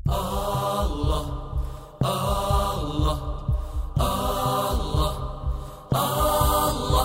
الله الله الله الله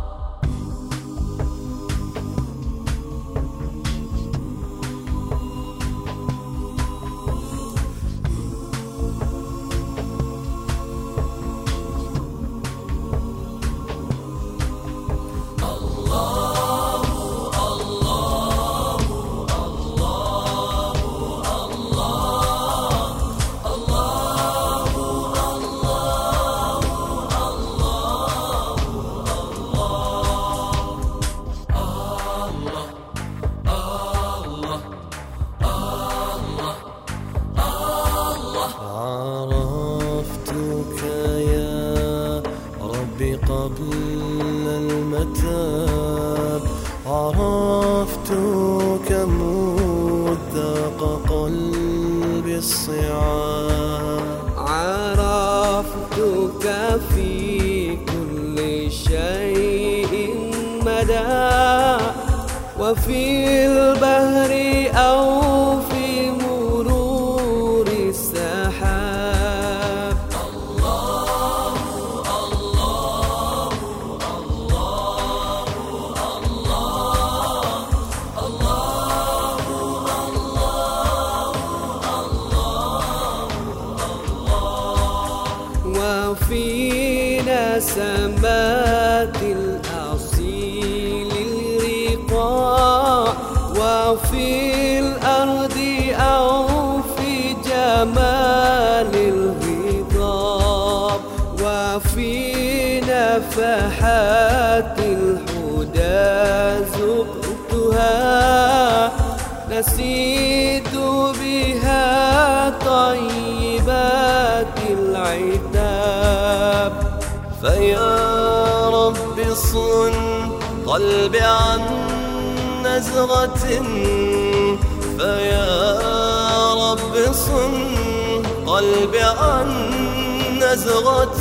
عرفتك يا ربي قبل المتاب، عرفتك مذ ذاق قلبي الصعاب، عرفتك في كل شيء مدى، وفي البحر أو في مرور السحاب. الله الله الله الله الله وفي نسمات الأصيل الرقاء، وفي الأرض أو في جمال الهضاب، وفي نفحات الهدى ذقتها، نسيت بها طيبات العتاب. فيا رب صن قلبي عن نزغة، فيا رب صن قلبي عن نزغة،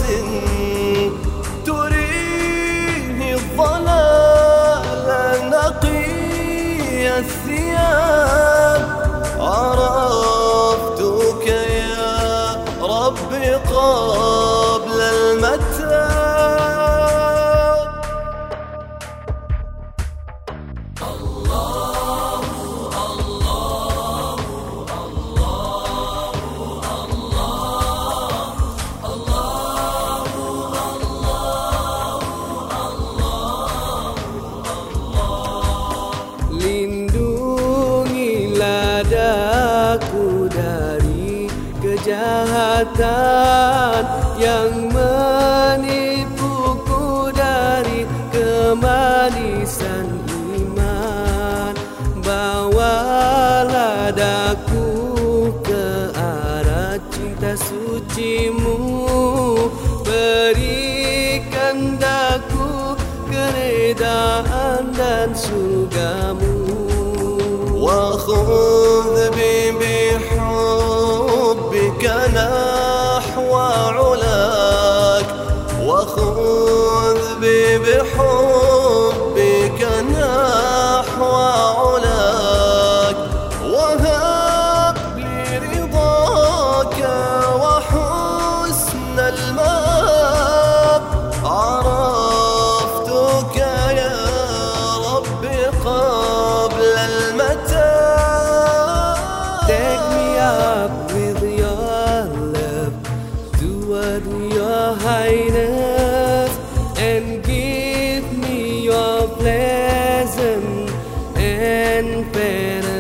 تريه الضلال نقي الثياب. عرفتك يا ربي قبل المتاب. الله الله الله الله الله Lindungilah daku dari kejahatan yang menipuku dari kemanisan iman. Bawalah daku ke arah cinta sucimu, berikan daku keredaan dan surgamu. وخذ بي بحبك نحو علاك، وخذ بي بحبك نحو علاك، وهب لي رضاك وحسن المآب. عرفتك يا ربي قبل المتاب. Take me up with your love toward your highness, and give me your pleasant and fair